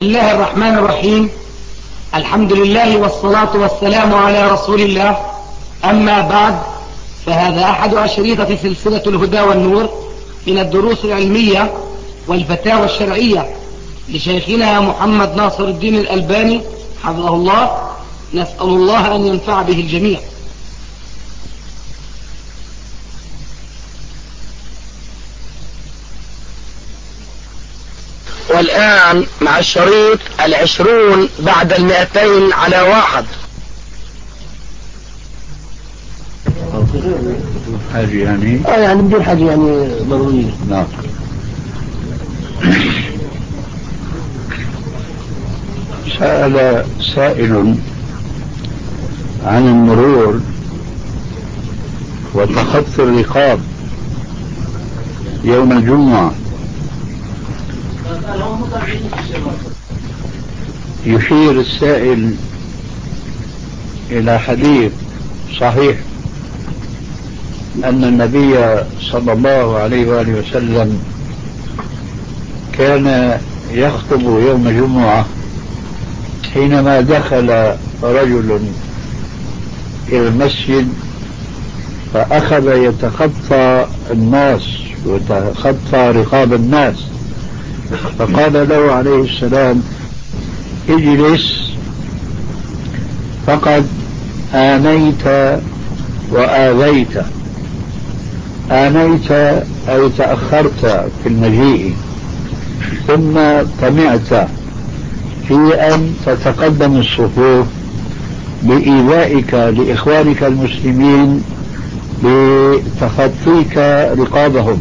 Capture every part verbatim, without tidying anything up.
بسم الله الرحمن الرحيم. الحمد لله والصلاة والسلام على رسول الله. أما بعد، فهذا أحد أشريطة سلسلة الهدى والنور من الدروس العلمية والفتاوى الشرعية لشيخنا محمد ناصر الدين الألباني حفظه الله. نسأل الله أن ينفع به الجميع. والآن مع الشريط العشرون بعد المئتين على واحد. حاجة يعني اه يعني بدون حاجة يعني ضرورية. نعم. سأل سائل عن المرور وتخطي الرقاب يوم الجمعة. يشير السائل إلى حديث صحيح أن النبي صلى الله عليه وآله وسلم كان يخطب يوم الجمعة حينما دخل رجل إلى المسجد فأخذ يتخطى الناس ويتخطى رقاب الناس، فقال له عليه السلام: اجلس فقد آنيت وآذيت. آنيت أي تأخرت في المجيء، ثم طمعت في أن تتقدم الصفوف بإيذائك لإخوانك المسلمين بتخطيك رقابهم،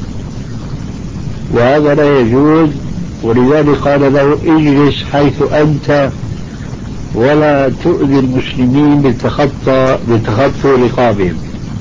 وهذا لا يجوز. ولذلك قال له: اجلس حيث أنت ولا تؤذي المسلمين بتخطى بتخطي رقابهم.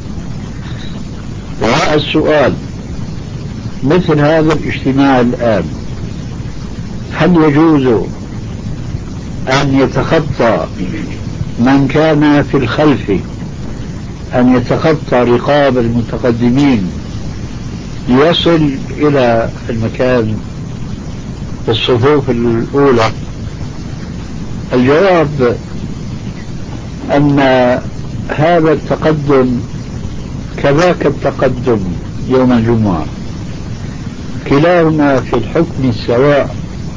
والسؤال: مثل هذا الاجتماع الآن هل يجوز أن يتخطى من كان في الخلف أن يتخطى رقاب المتقدمين ليصل إلى المكان في الصفوف الأولى؟ الجواب أن هذا التقدم كذاك التقدم يوم الجمعة كلاهما في الحكم السواء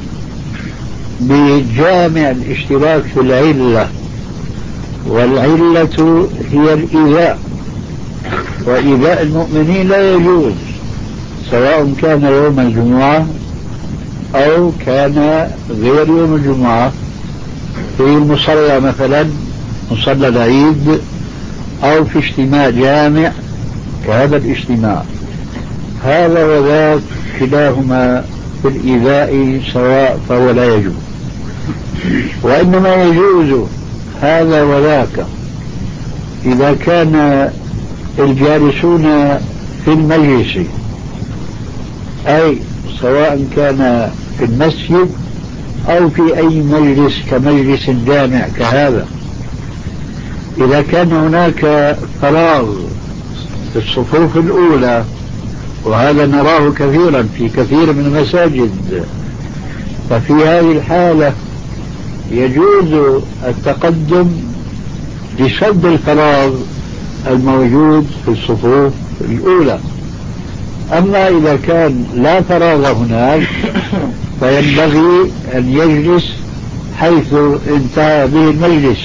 بجامع الاشتراك في العلة، والعلة هي الإيذاء، وإيذاء المؤمنين لا يجوز سواء كان يوم الجمعة أو كان غير يوم الجمعة، في المصلى مثلا مصلى العيد أو في اجتماع جامع كهذا الاجتماع. هذا وذاك كلاهما في الإيذاء سواء، فهو لا يجوز. وإنما يجوز هذا وذاك إذا كان الجالسون في المجلس، أي سواء كان في المسجد أو في أي مجلس كمجلس جامع كهذا، إذا كان هناك فراغ في الصفوف الأولى، وهذا نراه كثيرا في كثير من المساجد، ففي هذه الحالة يجوز التقدم لسد الفراغ الموجود في الصفوف الأولى. أما إذا كان لا فراغ هناك فينبغي أن يجلس حيث انتهى به المجلس.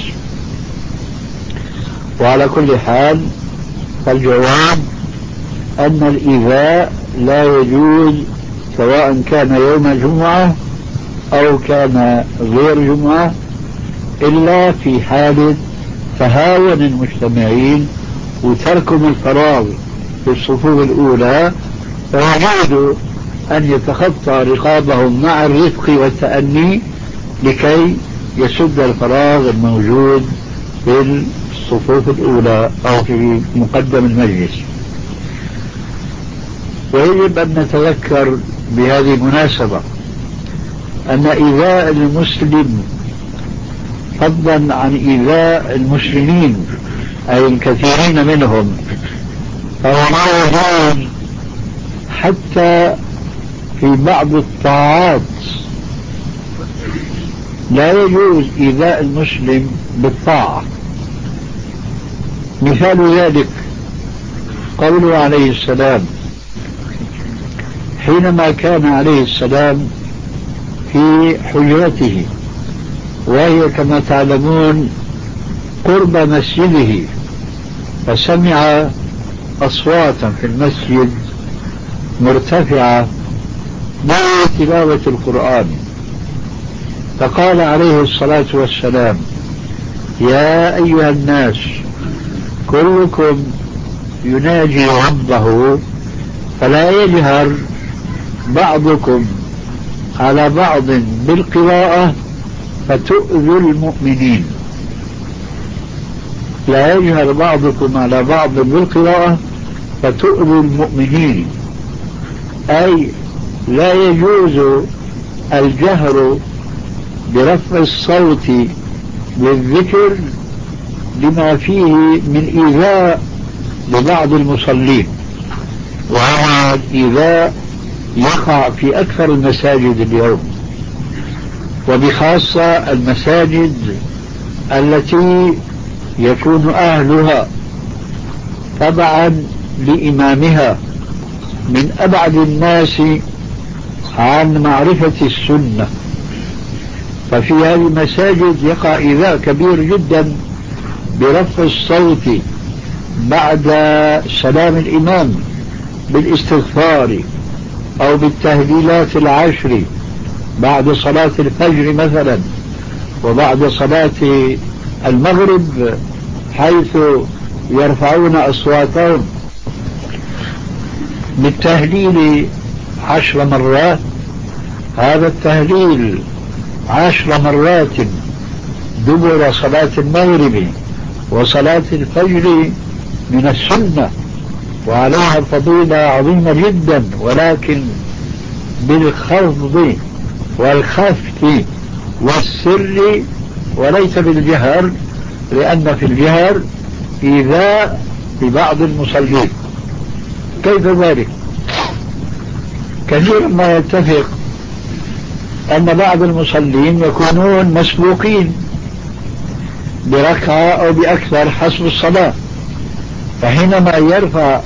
وعلى كل حال فالجواب أن الإيذاء لا يجوز سواء كان يوم الجمعة أو كان غير جمعة، إلا في حالة تهاون المجتمعين وتركهم الفراغ في الصفوف الأولى، فيجوز أن يتخطى رقابهم مع الرفق والتأني لكي يسد الفراغ الموجود في الصفوف الأولى أو في مقدم المجلس. ويجب أن نتذكر بهذه المناسبة أن إيذاء المسلم فضلا عن إيذاء المسلمين أي الكثيرين منهم فهو ما يجوز حتى في بعض الطاعات لا يجوز إيذاء المسلم بالطاعة. مثال ذلك قوله عليه السلام حينما كان عليه السلام في حجرته، وهي كما تعلمون قرب مسجده، فسمع أصواتا في المسجد مرتفعة مع تلاوة القرآن، فقال عليه الصلاة والسلام يا أيها الناس كلكم يناجي ربه فلا يجهر بعضكم على بعض بالقراءة فتؤذوا المؤمنين. لا يجهر بعضكم على بعض بالقراءة فتؤذوا المؤمنين، أي لا يجوز الجهر برفع الصوت بالذكر لما فيه من إيذاء لبعض المصلين، وهذا الإيذاء يقع في أكثر المساجد اليوم، وبخاصة المساجد التي يكون أهلها تبعا لإمامها من أبعد الناس عن معرفة السنة، ففي هذه المساجد يقع إيذاء كبير جدا برفع الصوت بعد سلام الإمام بالاستغفار أو بالتهليلات العشر بعد صلاة الفجر مثلا، وبعد صلاة المغرب حيث يرفعون أصواتهم بالتهليل عشر مرات. هذا التهليل عشر مرات دبر صلاة المغرب وصلاة الفجر من السنة، وعليها فضيلة عظيمة جدا، ولكن بالخفض والخفت والسر وليس بالجهر، لأن في الجهر إيذاء لبعض المصلين. كيف ذلك؟ كثيرا ما يتفق أن بعض المصلين يكونون مسبوقين بركعة أو بأكثر حسب الصلاة، فحينما يرفع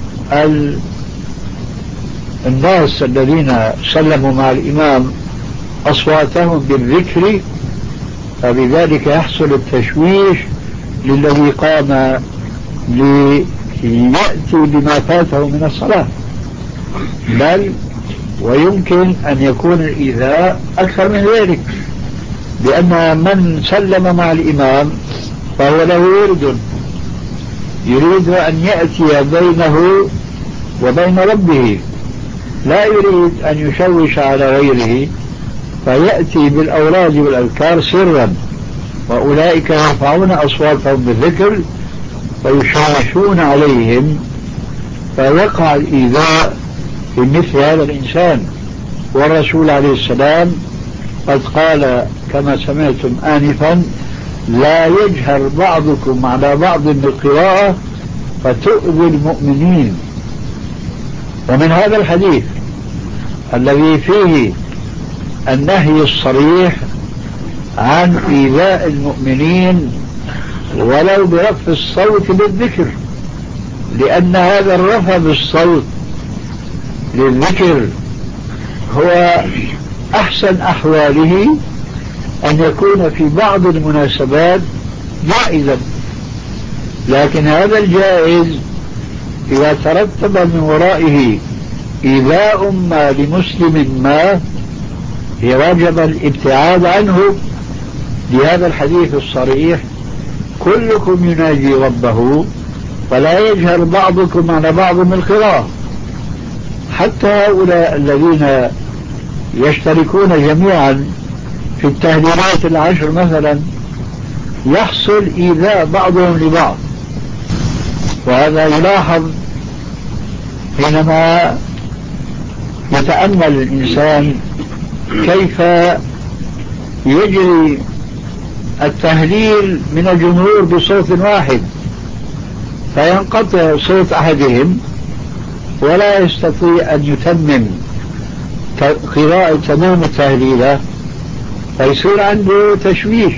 الناس الذين سلموا مع الإمام أصواتهم بالذكر فبذلك يحصل التشويش للذي قام ليأتي بما فاته من الصلاة، بل ويمكن أن يكون الإيذاء أكثر من ذلك، لأن من سلم مع الإمام فهو له ورد يريد أن يأتي بينه وبين ربه، لا يريد أن يشوش على غيره، فيأتي بالأوراد والأذكار سرا، وأولئك يرفعون أصواتهم بالذكر فيشوشون عليهم، فيقع الإيذاء في مثل هذا الإنسان. والرسول عليه السلام قد قال كما سمعتم آنفا لا يجهر بعضكم على بعض بالقراءة فتؤذي المؤمنين. ومن هذا الحديث الذي فيه النهي الصريح عن إيذاء المؤمنين ولو برفع الصوت بالذكر، لأن هذا الرفع بالصوت للذكر هو أحسن أحواله أن يكون في بعض المناسبات جائزا، لكن هذا الجائز إذا ترتب من ورائه إيذاء ما لمسلم ما يجب الابتعاد عنه، لهذا الحديث الصريح كلكم يناجي ربه فلا يجهر بعضكم على بعض من القراءة. حتى هؤلاء الذين يشتركون جميعا في التهليلات العشر مثلا يحصل إيذاء بعضهم لبعض، وهذا يلاحظ حينما يتأمل الإنسان كيف يجري التهليل من الجمهور بصوت واحد، فينقطع صوت أحدهم ولا يستطيع أن يتمم قراءة تمام التهليلة، فيصير عنده تشويش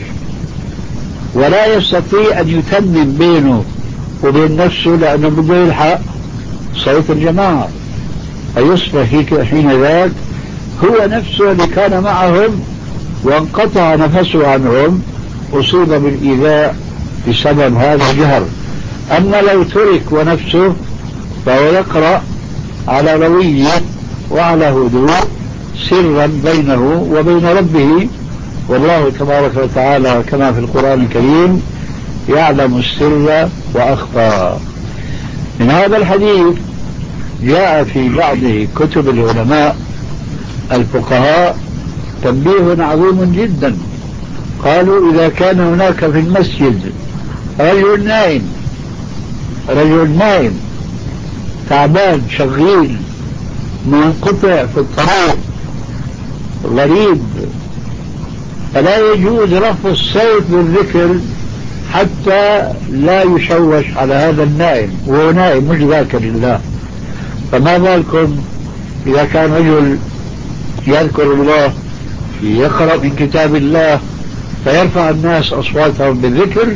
ولا يستطيع أن يتمم بينه وبين نفسه لأنه بده يلحق صوت الجماعة، فيصبح حين ذاك هو نفسه اللي كان معهم وانقطع نفسه عنهم أصيب بالإيذاء بسبب هذا الجهر. أما لو ترك ونفسه فهو يقرأ على روية وعلى هدوء سرا بينه وبين ربه، والله تبارك وتعالى كما في القرآن الكريم يعلم السر وأخفى. من هذا الحديث جاء في بعض كتب العلماء الفقهاء تنبيه عظيم جدا. قالوا إذا كان هناك في المسجد رجل نائم رجل نائم تعبان شغيل منقطع في الطريق غريب، فلا يجوز رفع الصوت بالذكر حتى لا يشوش على هذا النائم، وهو نائم مش ذاكر الله. فما بالكم إذا كان رجل يذكر الله يقرأ من كتاب الله فيرفع الناس أصواتهم بالذكر،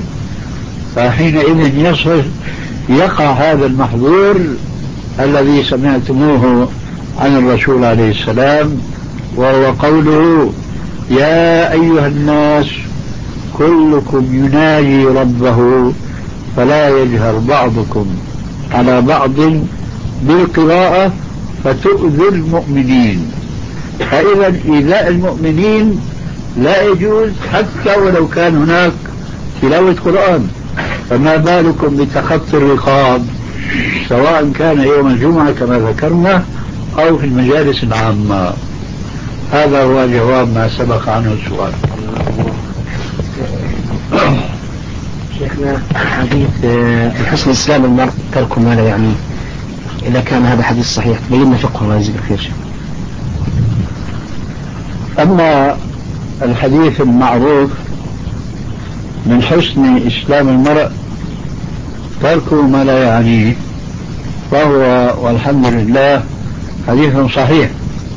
فحينئذ يصل يقع هذا المحظور الذي سمعتموه عن الرسول عليه السلام، وهو قوله يا أيها الناس كلكم يناجي ربه فلا يجهر بعضكم على بعض بالقراءة فتؤذي المؤمنين. فإذا إيذاء المؤمنين لا يجوز حتى ولو كان هناك تلاوة قرآن، فما بالكم بتخطي الرقاب سواء كان يوم الجمعة كما ذكرنا أو في المجالس العامة. هذا هو جواب ما سبق عنه السؤال. شيخنا حديث بحسن إسلام المرء ترك ما لا يعنيه، إذا كان هذا حديث صحيح بينا فقه الله يجزيك خير شيخ. أما الحديث المعروف من حسن إسلام المرء ترك ما لا يعنيه فهو والحمد لله حديث صحيح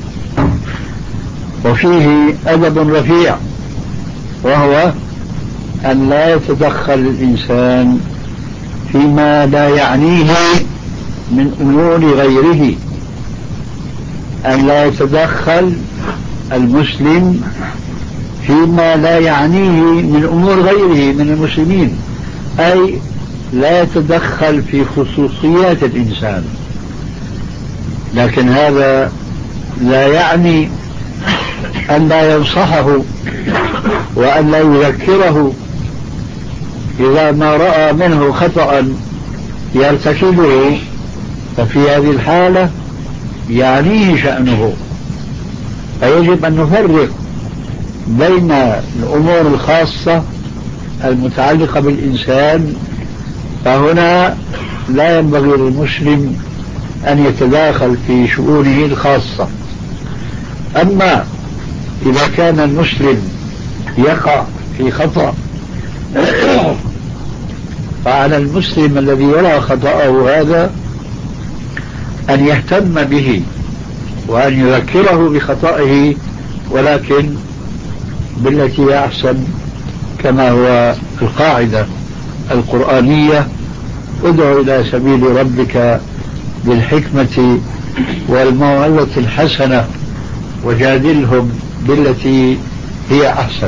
وفيه أدب رفيع، وهو أن لا يتدخل الإنسان فيما لا يعنيه من أمور غيره، أن لا يتدخل المسلم فيما لا يعنيه من أمور غيره من المسلمين، أي لا يتدخل في خصوصيات الإنسان. لكن هذا لا يعني أن لا ينصحه وأن لا يذكره إذا ما رأى منه خطأ يرتكبه، ففي هذه الحالة يعنيه شأنه. فيجب أن نفرق بين الأمور الخاصة المتعلقة بالإنسان، فهنا لا ينبغي للمسلم أن يتداخل في شؤونه الخاصة. أما إذا كان المسلم يقع في خطأ فعلى المسلم الذي يرى خطأه هذا أن يهتم به وأن يذكره بخطئه، ولكن بالتي هي أحسن، كما هو القاعدة القرآنية ادع إلى سبيل ربك بالحكمة والموعظة الحسنة وجادلهم بالتي هي أحسن.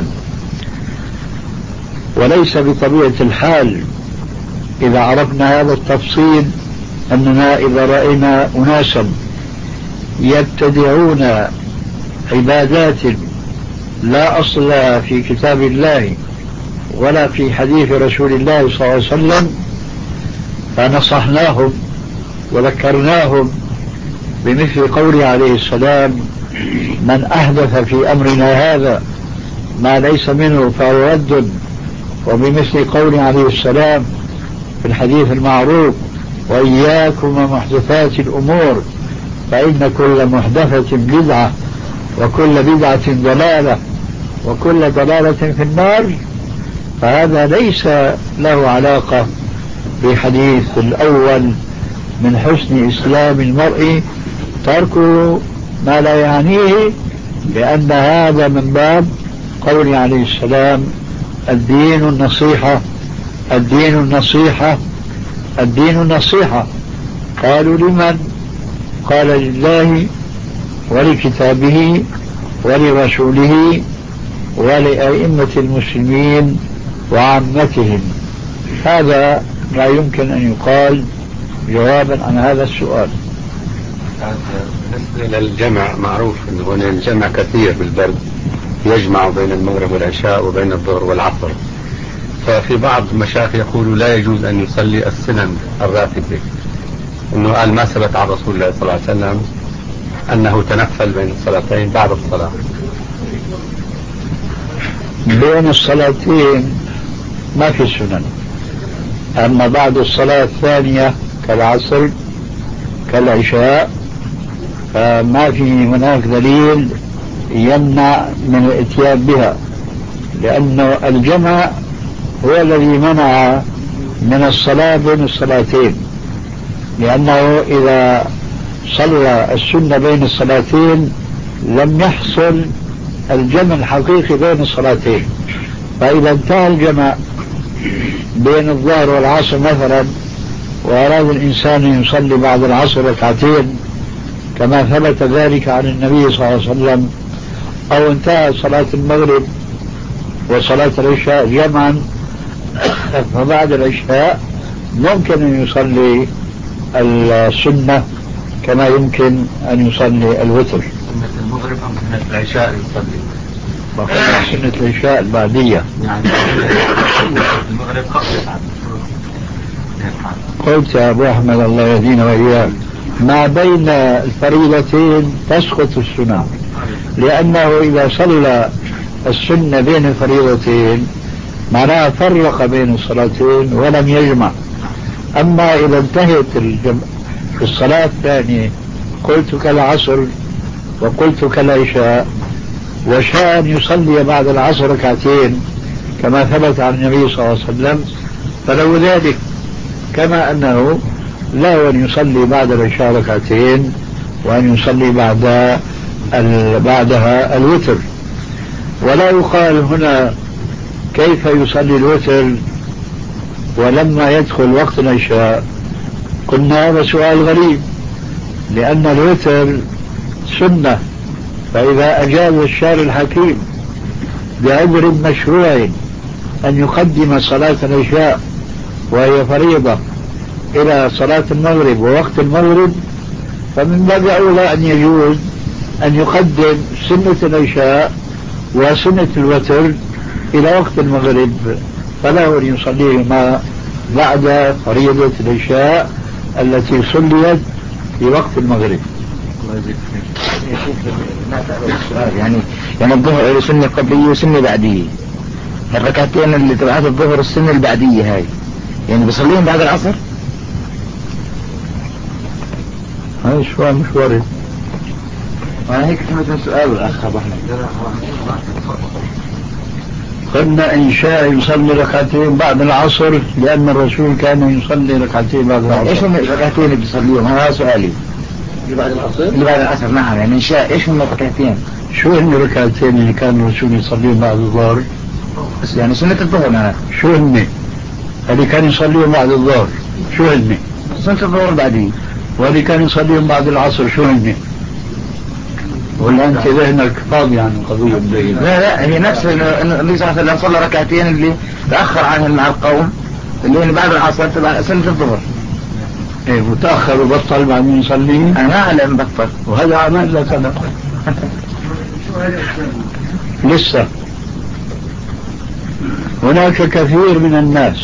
وليس بطبيعة الحال إذا عرفنا هذا التفصيل أننا إذا رأينا أناسا يبتدعون عبادات لا أصل لها في كتاب الله ولا في حديث رسول الله صلى الله عليه وسلم فنصحناهم وذكرناهم بمثل قوله عليه السلام من أحدث في أمرنا هذا ما ليس منه فهو رد، وبمثل قوله عليه السلام في الحديث المعروف وإياكم ومحدثات الأمور فإن كل محدثة بدعة وكل بدعة ضلالة وكل ضلالة في النار. فهذا ليس له علاقة بحديث الأول من حسن إسلام المرء ترك ما لا يعنيه، لأن هذا من باب قول عليه السلام: الدين النصيحة، الدين النصيحة، الدين النصيحة. قالوا: لمن؟ قال: لله ولكتابه ولرسوله ولأئمة المسلمين وعامتهم. هذا لا يمكن أن يقال جوابا عن هذا السؤال. بالنسبة للجمع، معروف أنه هنا الجمع كثير بالبلد، يجمع بين المغرب والعشاء وبين الظهر والعصر. ففي بعض المشايخ يقولوا لا يجوز أن يصلي السنن الراتبة، أنه قال ما ثبت عن رسول الله صلى الله عليه وسلم أنه تنفل بين الصلاتين بعد الصلاة. بين الصلاتين ما في سنن، أما بعد الصلاة الثانية كالعصر كالعشاء فما في هناك دليل يمنع من الاتيان بها، لأن الجمع هو الذي منع من الصلاة بين الصلاتين، لأنه إذا صلى السنة بين الصلاتين لم يحصل الجمع الحقيقي بين الصلاتين. فإذا انتهى الجمع بين الظهر والعصر مثلا، وأراد الإنسان أن يصلي بعد العصر ركعتين كما ثبت ذلك عن النبي صلى الله عليه وسلم، أو انتهى صلاة المغرب وصلاة العشاء جمعا، فبعد العشاء ممكن أن يصلي السنة كما يمكن أن يصلي الوتر. سنة المغرب أم سنة العشاء يصلي؟ سنة العشاء البعدية. يعني المغرب خمس ساعات. قلت يا أبو أحمد الله يهدينا وإياك، ما بين الفريضتين تسقط السنة، لأنه إذا صلى السنة بين الفريضتين معناها فرق بين الصلاتين ولم يجمع. أما إذا انتهت الجمع في الصلاة الثانية قلت كالعصر وقلت كالعشاء، وشاء أن يصلي بعد العصر ركعتين كما ثبت عن النبي صلى الله عليه وسلم فلو ذلك، كما أنه لا أن يصلي بعد العشاء ركعتين وأن يصلي بعد بعدها الوتر. ولا يقال هنا كيف يصلي الوتر ولما يدخل وقت العشاء. قلنا هذا سؤال غريب، لأن الوتر سنة، فإذا أجاز الشارع الحكيم بعذر مشروع أن يقدم صلاة العشاء وهي فريضة إلى صلاة المغرب ووقت المغرب، فمن باب أولى أن يجوز أن يقدم سنة العشاء وسنة الوتر إلى وقت المغرب، فلا أن يصليهما بعد فريضة العشاء التي صليت في وقت المغرب. يعني يعني الظهر سنة قبلية وسنة بعدية، الركعتين اللي تبعات الظهر السنة البعدية هاي يعني بصليهم بعد العصر. هاي شوية مش وارد. أنا هيك كلمة سؤال الأخ أبو أحمد. قلنا إن شاء يصلي ركعتين بعد العصر لأن الرسول كان يصلي ركعتين بعد العصر. إيش هم الركعتين اللي بيصليهم؟ هذا سؤالي. اللي بعد العصر؟ اللي بعد العصر نعم، يعني إن شاء إيش هم الركعتين؟ شو هن الركعتين اللي كان الرسول يصليهم بعد الظهر؟ يعني سنة الظهر معنا. شو هن؟ اللي كان يصليهم بعد الظهر شو هن؟ سنة الظهر بعدين. واللي كان يصليهم بعد العصر شو هن؟ ولا أنت ذهنك فاضي عن القضية؟ لا لا، هي نفس النبي صلى الله عليه وسلم صلى ركعتين اللي تأخر عنهم مع القوم اللي بعد العصر تبع سنة الظهر. ايه متأخر وبطل بعدين يصلي؟ أنا ما أعلم بطل، وهذا عمل لك أنا لسه. هناك كثير من الناس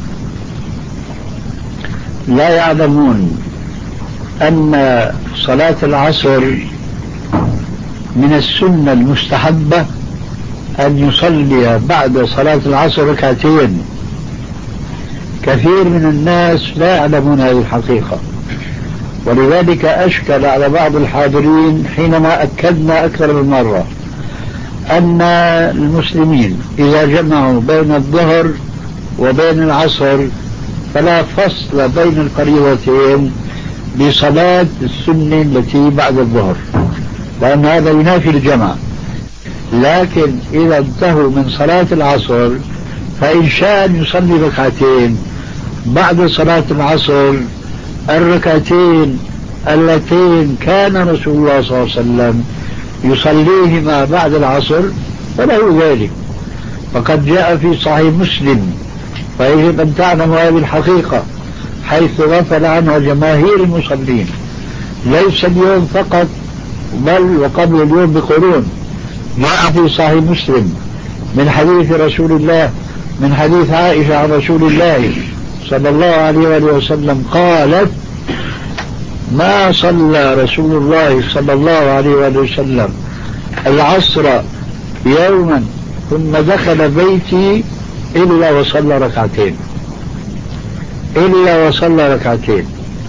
لا يعلمون أن صلاة العصر من السنة المستحبة أن يصلي بعد صلاة العصر ركعتين. كثير من الناس لا يعلمون هذه الحقيقة، ولذلك أشكل على بعض الحاضرين حينما أكدنا أكثر من مرة أن المسلمين إذا جمعوا بين الظهر وبين العصر فلا فصل بين الفريضتين بصلاة السنة التي بعد الظهر، لأن هذا ينافي الجمع. لكن إذا انتهوا من صلاة العصر فإن شاء أن يصلي ركعتين بعد صلاة العصر، الركعتين اللتين كان رسول الله صلى الله عليه وسلم يصليهما بعد العصر فله ذلك. فقد جاء في صحيح مسلم، فيجب أن تعلم هذه الحقيقة، حيث غفل عنها جماهير المصلين ليس اليوم فقط بل وقبل اليوم بقرون. جاء في صحيح مسلم من حديث رسول الله، من حديث عائشة عن رسول الله صلى الله عليه وآله وسلم قالت: ما صلى رسول الله صلى الله عليه وآله وسلم العصر يوما ثم دخل بيتي إلا وصلى ركعتين، إلا وصلى ركعتين.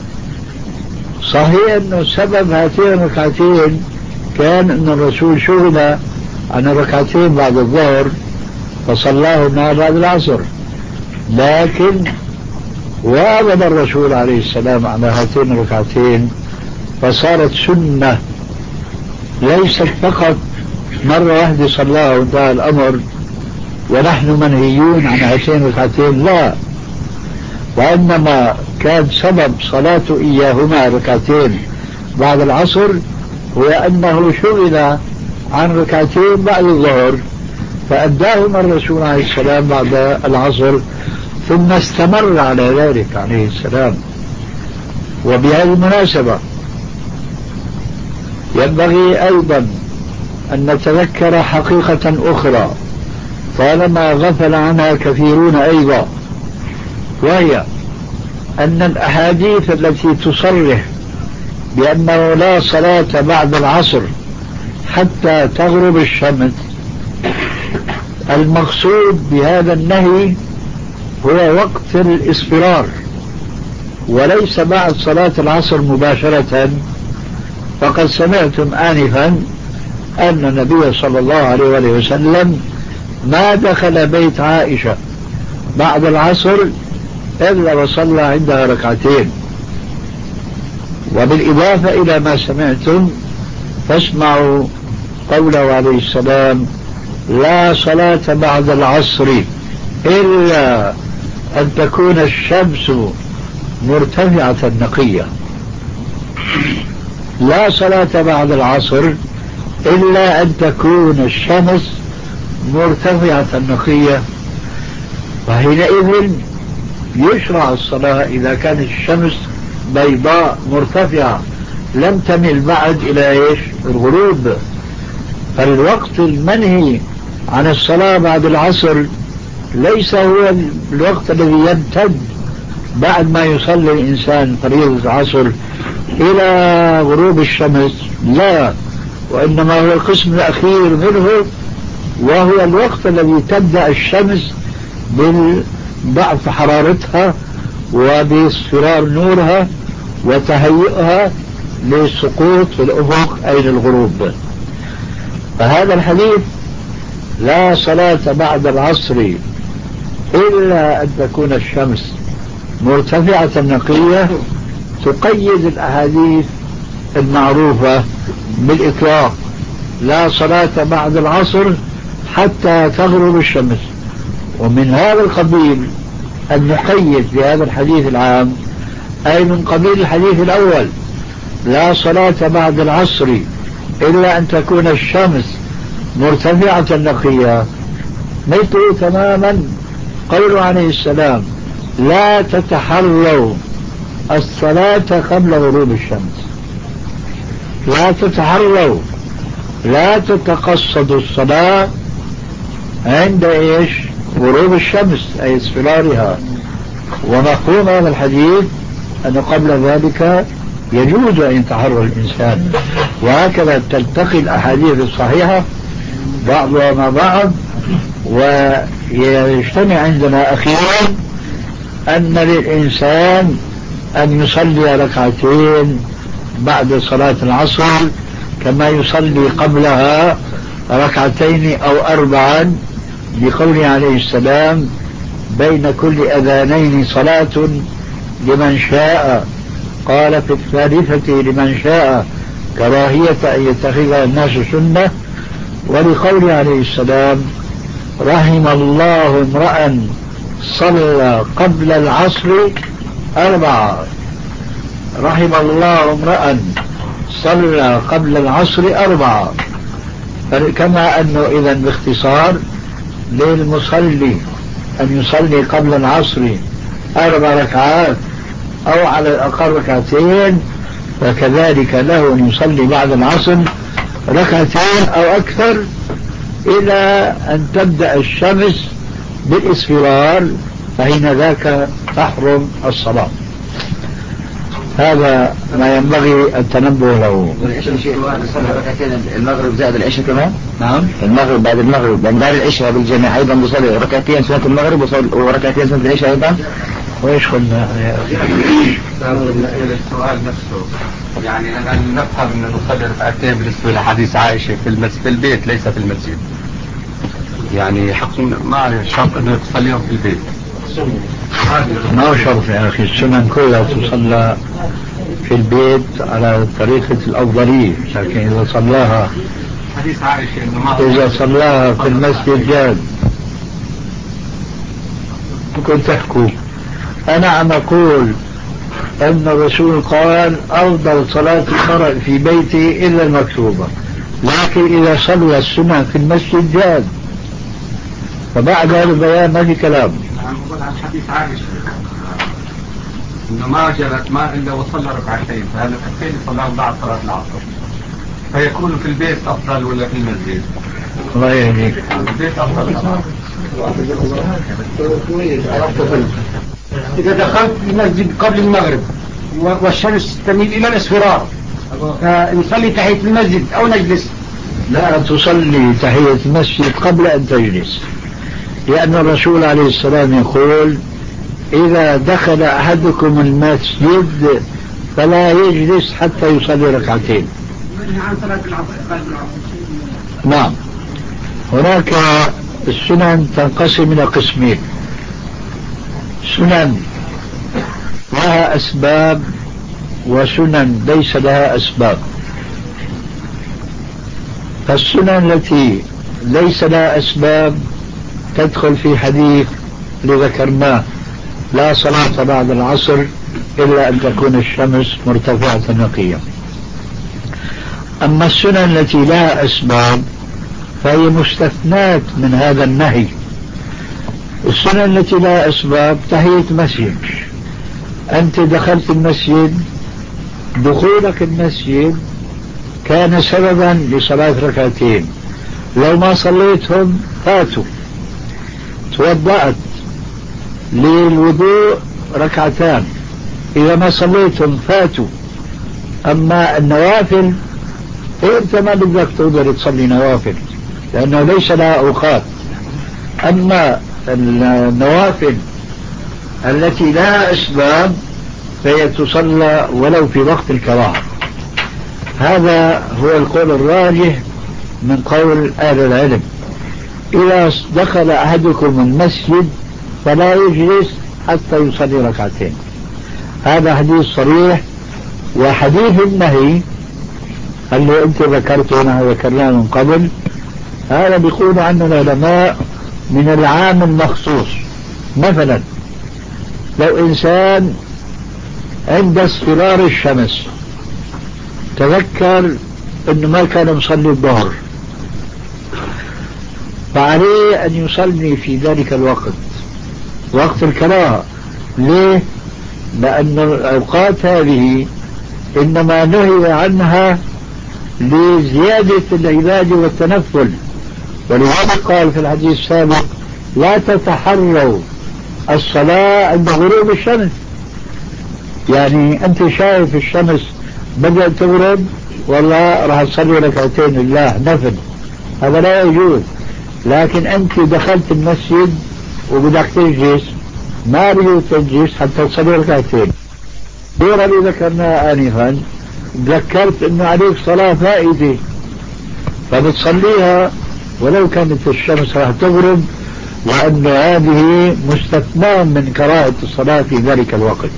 صحيح أنه سبب هاتين الركعتين كان أن الرسول شغل عن ركعتين بعد الظهر فصلاهما بعد العصر، لكن واظب الرسول عليه السلام على هاتين الركعتين فصارت سنة، ليست فقط مرة واحدة صلاها وانتهى الأمر ونحن منهيون عن هاتين الركعتين، لا، وإنما كان سبب صلاته إياهما ركعتين بعد العصر هو أنه شغل عن ركعتين بعد الظهر فأداهما الرسول عليه السلام بعد العصر، ثم استمر على ذلك عليه السلام. وبهذه المناسبة ينبغي أيضا أن نتذكر حقيقة أخرى طالما غفل عنها كثيرون أيضا، وهي أن الأحاديث التي تصرح بأنه لا صلاة بعد العصر حتى تغرب الشمس، المقصود بهذا النهي هو وقت الإصفرار وليس بعد صلاة العصر مباشرة. فقد سمعتم آنفا أن النبي صلى الله عليه وآله وسلم ما دخل بيت عائشة بعد العصر إلا وصلى عندها ركعتين. وبالإضافة إلى ما سمعتم فاسمعوا قوله عليه السلام: لا صلاة بعد العصر إلا أن تكون الشمس مرتفعة نقية. لا صلاة بعد العصر إلا أن تكون الشمس مرتفعة نقية، فحينئذ يشرع الصلاة إذا كانت الشمس بيضاء مرتفعة لم تمل بعد إلى إيش؟ الغروب. فالوقت المنهي عن الصلاة بعد العصر ليس هو الوقت الذي يمتد بعد ما يصلي الإنسان فريضة العصر إلى غروب الشمس، لا، وإنما هو القسم الأخير منه، وهو الوقت الذي تبدأ الشمس بضعف حرارتها وباصفرار نورها وتهيئها للسقوط في الأفق أي للغروب. فهذا الحديث لا صلاة بعد العصر إلا أن تكون الشمس مرتفعة نقية تقيد الأحاديث المعروفة بالإطلاق: لا صلاة بعد العصر حتى تغرب الشمس. ومن هذا القبيل أن نقيد بهذا الحديث العام أي من قبيل الحديث الأول: لا صلاة بعد العصر إلا أن تكون الشمس مرتفعة نقية، مثل تماما قوله عليه السلام: لا تتحروا الصلاة قبل غروب الشمس. لا تتحروا، لا تتقصدوا الصلاة عند إيش؟ غروب الشمس أي اصفرارها. ومفهوم هذا الحديث أنه قبل ذلك يجوز أن يتحرى الإنسان. وهكذا تلتقي الأحاديث الصحيحة بعضها مع بعض، ويجتمع عندنا أخيرا أن للإنسان أن يصلي ركعتين بعد صلاة العصر كما يصلي قبلها ركعتين أو أربعا، بقوله عليه السلام: بين كل أذانين صلاة لمن شاء. قال في الثالثة لمن شاء كراهية أن يتخذ الناس سنة، ولقوله عليه السلام رحم الله امرأ صلى قبل العصر أربعة. رحم الله امرأ صلى قبل العصر أربعة، كما أنه إذا باختصار للمصلي أن يصلي قبل العصر أربع ركعات أو على الأقل ركعتين، فكذلك له أن يصلي بعد العصر ركعتين أو أكثر إلى أن تبدأ الشمس بالإصفرار، فحين ذاك تحرم الصلاة. هذا ما ينبغي التنبه له. والعشاء شيء صلى ركعتين المغرب زائد العشاء كمان؟ نعم. المغرب بعد المغرب بعد العشاء بالجماعة أيضا بصلي ركعتين سنة المغرب وركعتين سنة العشاء أيضا. وإيش قلنا يا أخي؟ السؤال نفسه يعني أن نفهم أن نصلي ركعتين بالنسبة لحديث عائشة في المسجد في البيت ليس في المسجد، يعني حق ما عليه شرط أنه تصليهم في البيت. ما هو شرط يا أخي، السنن كلها تصلى في البيت على طريقة الأفضلية، لكن إذا صلاها حديث عائشة إنه ما إذا صلاها في المسجد جاد ممكن تحكوا. أنا عم أقول أن الرسول قال أفضل صلاة المرء في بيته إلا المكتوبة، لكن إذا صلى السنة في المسجد جاد. فبعد هذا البيان ما في كلام. عم بقول عن حديث عائشة إنه ما جرت ما إلا وصلى ركعتين، فهذا الركعتين صلاهم بعد صلاة العصر، فيكون في البيت أفضل ولا في المسجد؟ الله يهديك. البيت أفضل. إذا دخلت المسجد قبل المغرب والشمس تميل إلى الإصفرار فنصلي تحية المسجد أو نجلس؟ لا تصلي تحية المسجد قبل أن تجلس، لأن الرسول عليه السلام يقول إذا دخل أحدكم المسجد فلا يجلس حتى يصلي ركعتين. نعم. هناك السنن تنقسم إلى قسمين: سنن لها أسباب وسنن ليس لها أسباب. فالسنن التي ليس لها أسباب تدخل في حديث لذكرناه لا صلاة بعد العصر إلا أن تكون الشمس مرتفعة نقية. أما السنن التي لها أسباب فهي مستثنات من هذا النهي. السنن التي لها أسباب تحية مسجد، أنت دخلت المسجد، دخولك المسجد كان سببا لصلاة ركعتين، لو ما صليتهم فاتوا. توضأت للوضوء ركعتان، إذا ما صليتهم فاتوا. أما النوافل فأنت ما بدك تقدر تصلي نوافل لأنه ليس لها أوقات. أما النوافل التي لها أسباب فهي تصلى ولو في وقت الكراهة. هذا هو القول الراجح من قول أهل العلم. إذا دخل أحدكم المسجد فلا يجلس حتى يصلي ركعتين. هذا حديث صريح. وحديث النهي اللي أنت ذكرته ونحن ذكرناه من قبل، هذا بيقول عنه العلماء من العام المخصوص. مثلا لو إنسان عند اصفرار الشمس تذكر أنه ما كان مصلي الظهر، فعليه أن يصلي في ذلك الوقت وقت الكراهة. ليه؟ لأن الأوقات هذه إنما نهي عنها لزيادة العبادة والتنفل، ولذلك قال في الحديث السابق لا تتحروا الصلاة عند غروب الشمس. يعني أنت شايف الشمس بدأت تغرب والله راح تصلي ركعتين لله نفل، هذا لا يجوز. لكن أنت دخلت المسجد وبدك تجلس، ما بده تجلس حتى تصلي ركعتين. غير اللي ذكرناه آنفا، ذكرت أنه عليك صلاة فائدة فبتصليها ولو كانت الشمس راح تغرب، وأن هذه مستثنى من كراهة الصلاة في ذلك الوقت.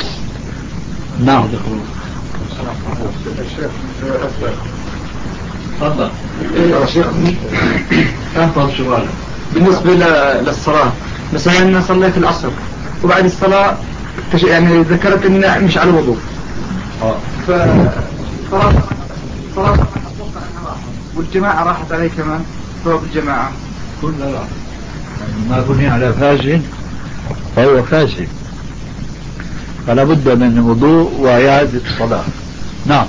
نعم. تفضل. يا شيخ أفضل سؤال. بالنسبة للصلاة مثلا أنا صليت العصر وبعد الصلاة يعني ذكرت إن مش على وضوء. اه. ف صلاة صلاة أتوقع أنها راحت والجماعة راحت علي كمان فوق الجماعة. كلها راحت. يعني ما بني على فاسد فهو فاسد. فلا بد من وضوء وإعادة الصلاة. نعم.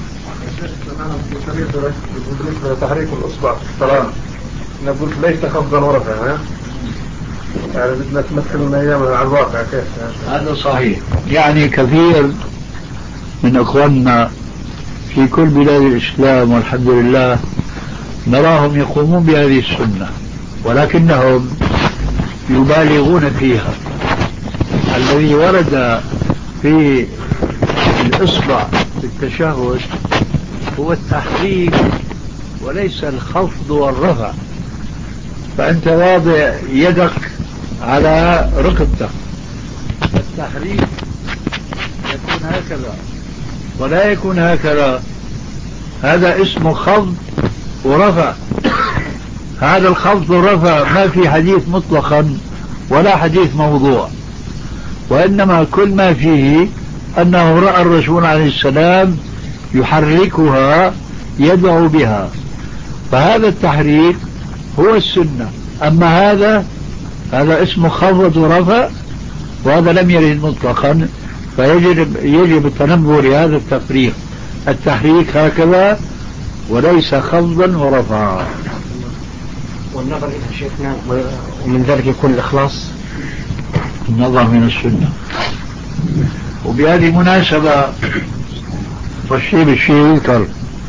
بالنسبة لتحريك الأصبع في الصلاة نقول ليش تخفض ورفع ها؟ يعني بدنا تمثل من أيام على الواقع كيف؟ هذا صحيح. يعني كثير من أخواننا في كل بلاد الإسلام والحمد لله نراهم يقومون بهذه السنة ولكنهم يبالغون فيها. الذي ورد في الإصبع في التشهد هو التحريك وليس الخفض والرفع. فأنت واضع يدك على ركبتك التحريك يكون هكذا ولا يكون هكذا. هذا اسمه خفض ورفع. هذا الخفض والرفع ما في حديث مطلقا ولا حديث موضوع، وإنما كل ما فيه أنه رأى الرسول عليه السلام يحركها يدعو بها، فهذا التحريك هو السنة. أما هذا هذا اسمه خفض ورفع وهذا لم يرد مطلقا، فيجب يجب التنبه لهذا التفريق. التحريك هكذا وليس خفضا ورفعا. والنظر إلى شيخنا ومن ذلك يكون الإخلاص. النظر من السنة. وبهذه المناسبة والشيء بالشيء يذكر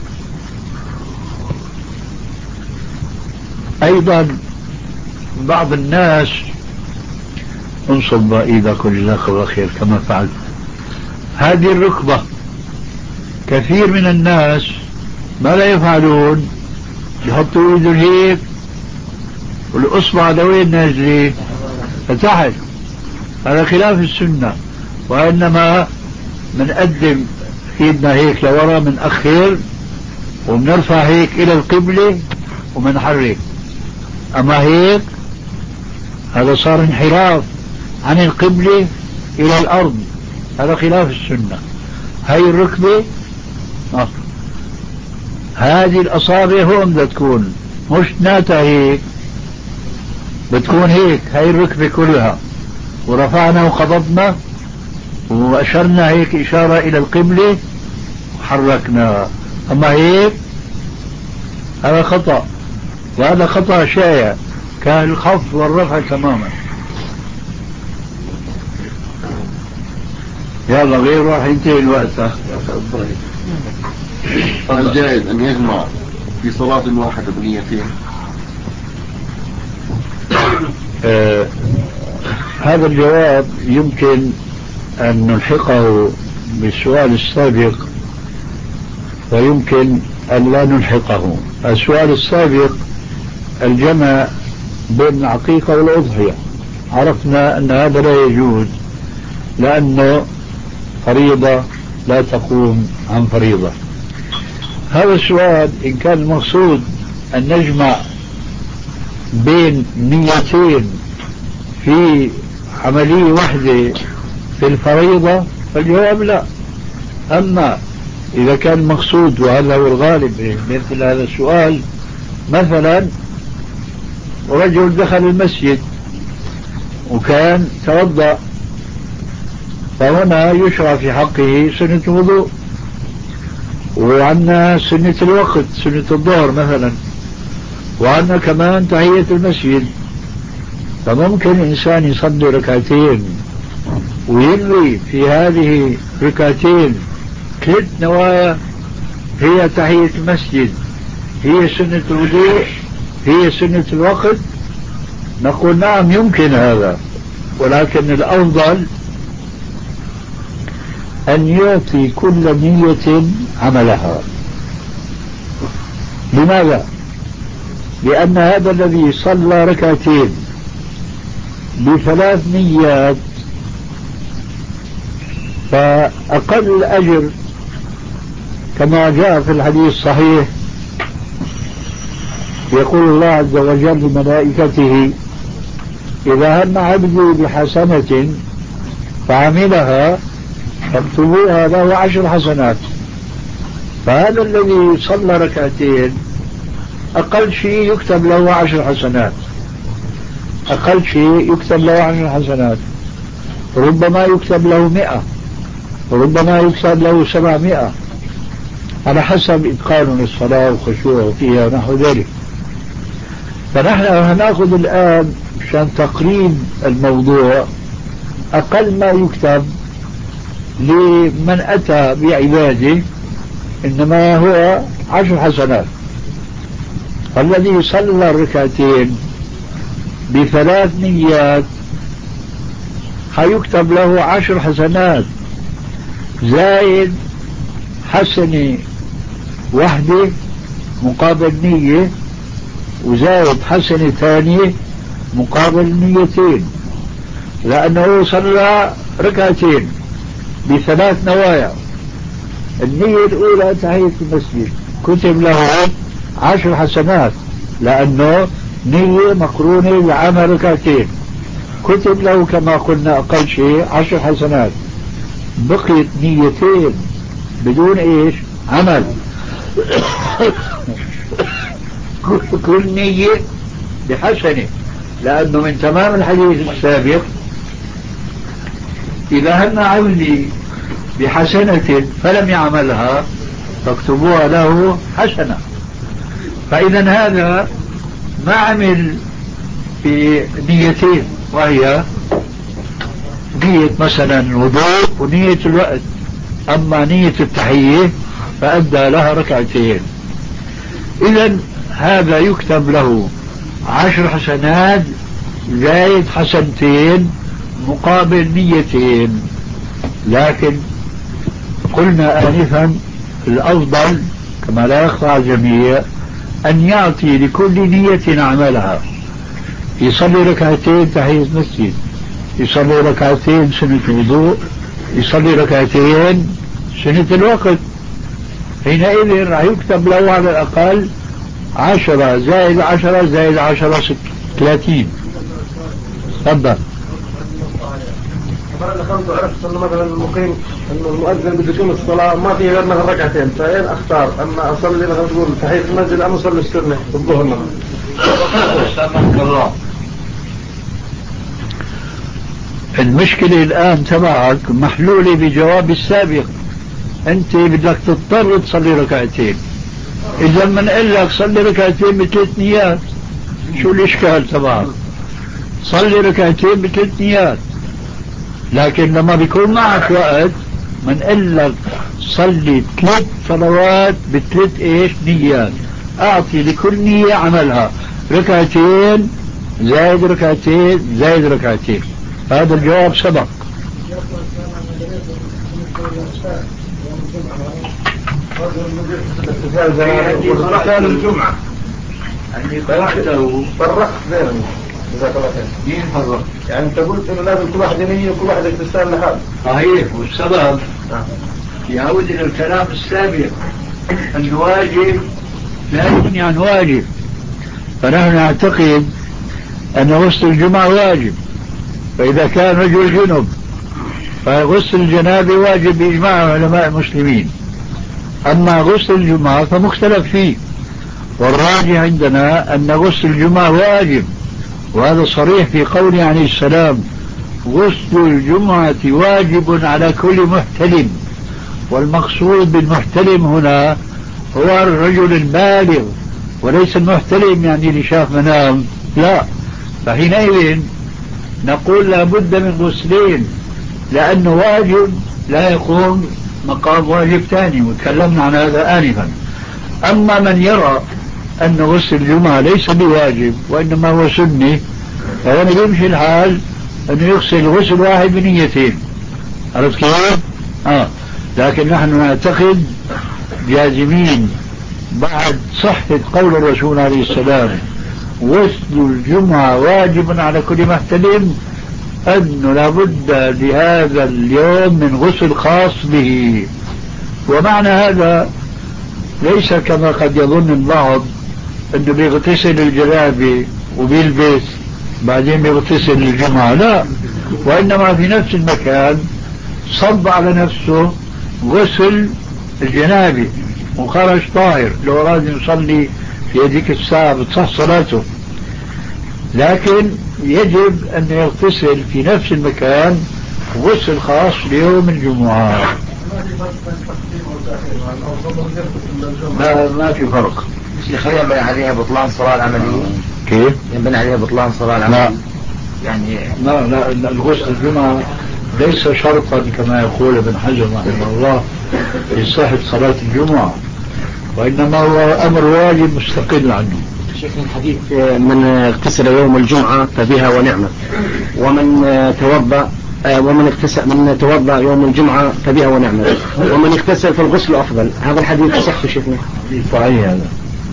أيضا بعض الناس انصب إيدك جزاك الله خير كما فعلت. هذه الركبة كثير من الناس ما لا يفعلون، يحطوا ايدهم هيك والأصبع لوين نازلين فتحت. هذا خلاف السنة، وإنما بنقدم ايدنا هيك لورا بنأخر وبنرفع هيك إلى القبلة وبنحرك. أما هيك هذا صار انحراف عن القبلة إلى الأرض، هذا خلاف السنة. هاي الركبة آه. هذه الأصابع هون بدها تكون مش ناتا هيك، بتكون هيك. هاي الركبة كلها ورفعنا وقبضنا وأشرنا هيك إشارة إلى القبلة وحركنا. أما هيك هذا خطأ، وهذا خطأ شائع كالخفض والرفع تماما. يلا غير راح ينتهي الوقت. هل جائز أن يجمع في صلاة واحدة بنيتين؟ آه هذا الجواب يمكن أن نلحقه بالسؤال السابق ويمكن أن لا نلحقه. السؤال السابق الجمع بين العقيقة والأضحية، عرفنا أن هذا لا يجوز لأنه فريضة لا تقوم عن فريضة. هذا السؤال إن كان المقصود أن نجمع بين نيتين في عملية واحدة في الفريضة فالجواب لا. أما إذا كان المقصود وهذا هو الغالب مثل هذا السؤال، مثلا رجل دخل المسجد وكان توضأ، فهنا يشرع في حقه سنة الوضوء، وعندنا سنة الوقت سنة الظهر مثلا، وعندنا كمان تحية المسجد. فممكن الإنسان يصلي ركعتين وينوي في هذه ركعتين ثلاث نوايا، هي تحية المسجد، هي سنة الوضوء، هي سنة الوقت. نقول نعم يمكن هذا، ولكن الأفضل أن يعطي كل نية عملها. لماذا؟ لأن هذا الذي صلى ركعتين بثلاث نيات فأقل الأجر كما جاء في الحديث الصحيح يقول الله عز وجل لملائكته إذا هم عبدي بحسنة فعملها فاكتبوها له عشر حسنات. فهذا الذي صلى ركعتين أقل شيء يكتب له عشر حسنات، أقل شيء يكتب له عشر حسنات، ربما يكتب له مئة، وربما يكتب له سبعمائة، على حسب إتقان الصلاة وخشوعه فيها ونحو ذلك. فنحن هنأخذ الآن عشان تقريب الموضوع أقل ما يكتب لمن أتى بعباده إنما هو عشر حسنات. الذي صلى الركعتين بثلاث نيات حيكتب له عشر حسنات زائد حسنة واحدة مقابل نية، وزائد حسنة ثانية مقابل نيتين، لأنه صلى ركعتين بثلاث نوايا. النية الأولى تحية المسجد كتب له عشر حسنات لأنه نية مقرونة بعمل ركعتين، كتب له كما قلنا أقل شيء عشر حسنات. بقيت نيتين بدون إيش عمل كل نية بحسنة، لأنه من تمام الحديث السابق إذا هم عملي بحسنة فلم يعملها فاكتبوها له حسنة. فإذا هذا ما عمل بنيتين، وهي نية مثلا الوضوء ونية الوقت، أما نية التحية فأدى لها ركعتين. إذا هذا يكتب له عشر حسنات زائد حسنتين مقابل نيتين. لكن قلنا آنفا الأفضل كما لا يخفى على الجميع أن يعطي لكل نية عملها. يصلي ركعتين تحية مسجد، يصلي ركعتين سنة وضوء، يصلي ركعتين سنة الوقت، حينئذ راح يكتب له على الأقل عشرة زائد عشرة زائد عشرة ثلاثين. تفضل. مرة دخلت وعرفت أنه مثلا المقيم أنه المؤذن بده يقيم الصلاة ما في غير مثلا ركعتين، فين أختار؟ أما أصلي مثلا تقول تحية المسجد أم أصلي السنة الظهر مثلا؟ المشكلة الآن تبعك محلولة بجواب السابق. أنت بدك تضطر تصلي ركعتين، إذا من قال لك صلي ركعتين بثلاث نيات شو الإشكال تبعك؟ صلي ركعتين بثلاث نيات. لكن لما بيكون معك وقت من قال لك صلي ثلاث صلوات بثلاث ايش نيات، اعطي لكل نية عملها ركعتين زائد ركعتين زائد ركعتين. هذا الجواب سبق. كان الجمعة أني قرأته فرقت بينهم. مين فرق؟ يعني أنت قلت إنه لازم كل واحد ينية وكل واحد يتسال لحاله. صحيح، والسبب يعود إلى الكلام السابق أن الواجب لا يغني عن واجب. فنحن نعتقد أن غسل الجمعة واجب، فإذا كان رجل جنب فغسل الجنابة واجب بإجماع علماء المسلمين. أما غسل الجمعة فمختلف فيه، والراجح عندنا أن غسل الجمعة واجب، وهذا صريح في قوله عليه السلام غسل الجمعة واجب على كل محتلم. والمقصود بالمحتلم هنا هو الرجل البالغ، وليس المحتلم يعني اللي شاف منام، لا. فحينئذ نقول لابد من غسلين، لأنه واجب لا يقوم مقام واجب ثاني، وتكلمنا عن هذا آنفا. أما من يرى أن غسل الجمعة ليس بواجب وإنما هو سنة، فهنا يمشي الحال أنه يغسل غسل واحد بنيتين. عرفت كيف؟ آه. لكن نحن نعتقد جازمين بعد صحة قول الرسول عليه السلام غسل الجمعة واجب على كل محتلم، أنه لابد لهذا اليوم من غسل خاص به. ومعنى هذا ليس كما قد يظن البعض انه بيغتسل الجنابة وبيلبس بعدين بيغتسل الجمعة، لا، وإنما في نفس المكان صب على نفسه غسل الجنابة وخرج طاهر. لو أراد يصلي في هذيك الساعة بتصح صلاته، لكن يجب أن يغتسل في نفس المكان غسل خاص ليوم الجمعة. ما ما في فرق. شيخ ينبني عليها بطلان الصلاة العملية؟ كيف؟ ينبني عليها بطلان الصلاة العملية؟ لا يعني لا لا، الغسل الجمعة ليس شرطا كما يقول ابن حجر رحمه الله لصحة صلاة الجمعة، وإنما هو أمر واجب مستقل عنه. شيخ الحديث من اغتسل يوم الجمعة فبها ونعمة، ومن توضأ ومن اغتسل من توضأ يوم الجمعة فبها ونعمة، ومن اغتسل فالغسل أفضل. هذا الحديث صح شيخنا؟ صحيح هذا.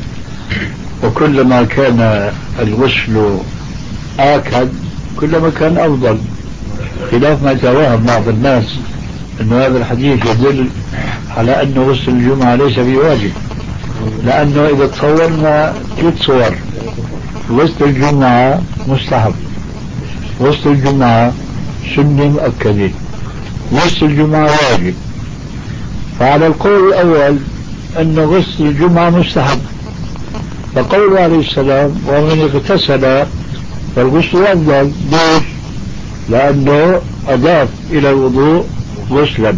وكلما كان الغسل آكد كلما كان أفضل، خلاف ما يتوهم بعض الناس أن هذا الحديث يدل على أن غسل الجمعة ليس بواجب، لأنه إذا تصورنا ثلاث صور: غسل الجمعة مستحب، غسل الجمعة سنة مؤكدة، غسل الجمعة واجب. فعلى القول الأول أن غسل الجمعة مستحب، فقوله عليه السلام ومن اغتسل فالغسل أفضل. ليش؟ لأنه أضاف إلى الوضوء غسلا.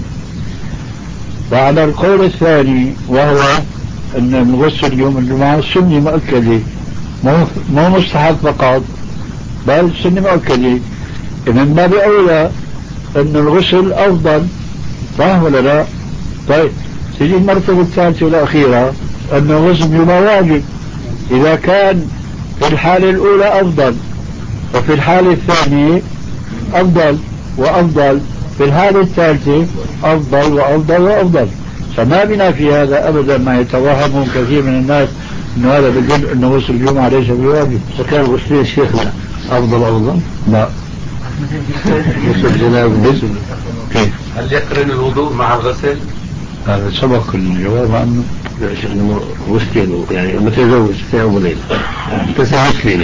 وعلى القول الثاني وهو أن الغسل يوم الجمعة سنة مؤكدة، مو مستحب فقط بل سنة مؤكدة، من باب أولى أن الغسل أفضل، صح ولا لا؟ طيب تجي المرتبة الثالثة والأخيرة أن غسل الجمعة واجب. إذا كان في الحالة الأولى أفضل وفي الحالة الثانية أفضل وأفضل، في الحالة الثالثة أفضل وأفضل وأفضل، فما بنا في هذا أبدا ما يتوهمه كثير من الناس أنه هذا بيقول أنه غسل الجمعة ليس بواجب. فكان غسل شيخنا أفضل أفضل؟ لا. غسل جنابه كيف؟ هل يقرن الوضوء مع الغسل؟ هذا سبق الجواب عنه. لا شيخنا غسل يعني متزوج ساعة وليلة تسع غسلين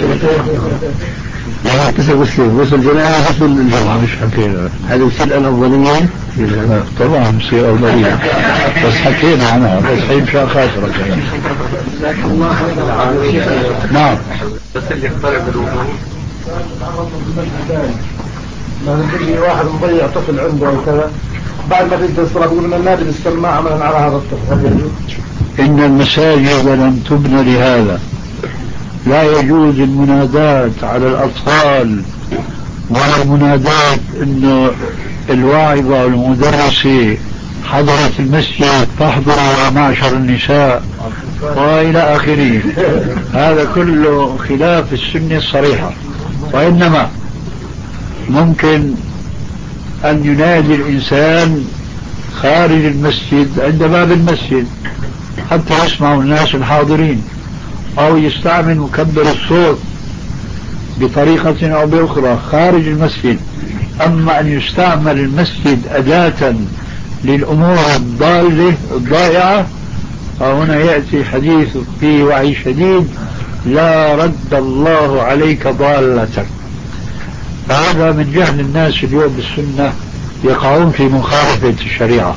لا تسع غسلين، غسل جنابه غسل الجمعة مش حكينا هذا يصير الأفضلية؟ طبعا يصير أفضلية بس حكينا عنها بس هي مشان خاطرك يعني. نعم. بس اللي يقترب الوضوء ما نجي واحد مضيع طفل عنده وكذا بعد ما تبدا الصلاه يقول لنا نادي بالسماعه مثلا على هذا الطفل. إن المساجد لم تبنى لهذا، لا يجوز المنادات على الأطفال ولا المنادات إنه الواعظة والمدرسة حضرت المسجد فاحضروا يا معشر النساء وإلى آخره. هذا كله خلاف السنة الصريحة، وإنما ممكن أن ينادي الإنسان خارج المسجد عند باب المسجد حتى يسمعوا الناس الحاضرين، أو يستعمل مكبر الصوت بطريقة أو بأخرى خارج المسجد. أما أن يستعمل المسجد أداة للأمور الضالة الضائعة فهنا يأتي حديث فيه وعي شديد: لا رد الله عليك ضالتك. فهذا من جهل الناس اليوم بالسنة، يقعون في مخالفة الشريعة.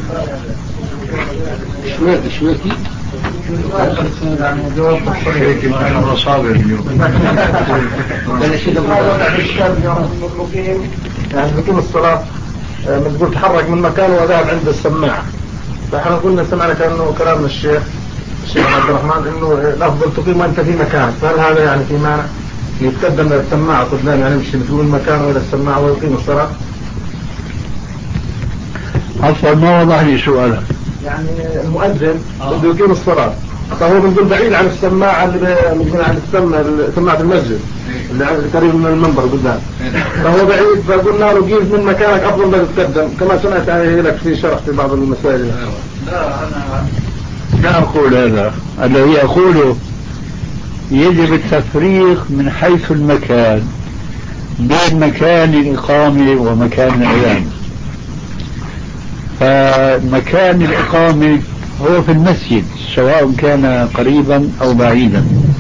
شويتي شويتي يعني جواب الصحيح كما أنا صابر اليوم. يعني بكل الصلاة من تقول تحرك من مكانه وذهب عند السماعة، فاحنا قلنا سمعنا كأنه كلام الشيخ الشيخ عبد الرحمن انه الافضل تقيم وانت في مكانك، فهل هذا يعني في معنى يتقدم السماعة قدام يعني مش تقول مكانه الى السماعة ويقيم الصلاة؟ عفوا ما وضح لي سؤالك. يعني المؤذن بده يقيم الصلاة فهو بنقول بعيد عن السماعة اللي بنقول عن السماعة سماعة المسجد اللي قريب من المنبر قدام، فهو بعيد فقلنا له قيم من مكانك افضل ما تتقدم، كما سمعت عليه لك في شرح في بعض المسائل. لا أنا لا أقول هذا، الذي أقوله يجب التفريق من حيث المكان بين مكان الإقامة ومكان الأذان. فمكان الإقامة هو في المسجد سواء كان قريبا أو بعيدا،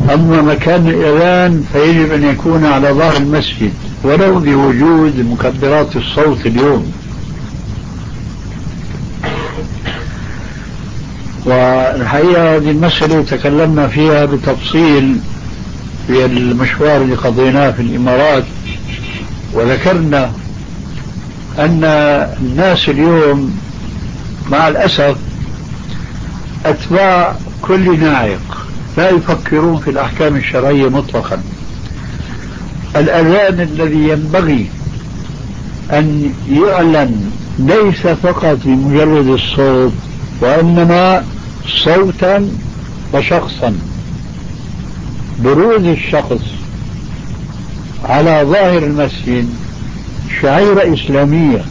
أما مكان الأذان فيجب أن يكون على ظهر المسجد ولو بوجود مكبرات الصوت اليوم. والحقيقة هذه المسألة تكلمنا فيها بتفصيل في المشوار اللي قضيناه في الإمارات، وذكرنا أن الناس اليوم مع الأسف أتباع كل ناعق، لا يفكرون في الأحكام الشرعية مطلقا. الأذان الذي ينبغي أن يعلن ليس فقط بمجرد الصوت، وإنما صوتا وشخصا. بروز الشخص على ظاهر المسجد شعيرة إسلامية،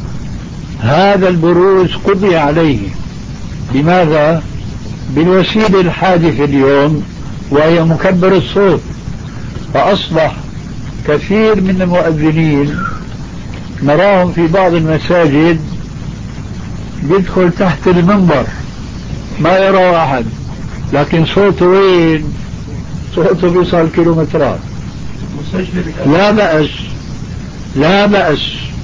هذا البروز قضي عليه. لماذا؟ بالوسيلة الحادثة اليوم وهي مكبر الصوت. فأصبح كثير من المؤذنين نراهم في بعض المساجد يدخل تحت المنبر ما يرى أحد، لكن صوته وين؟ صوته بيصل كيلومترات. لا بأس لا بأس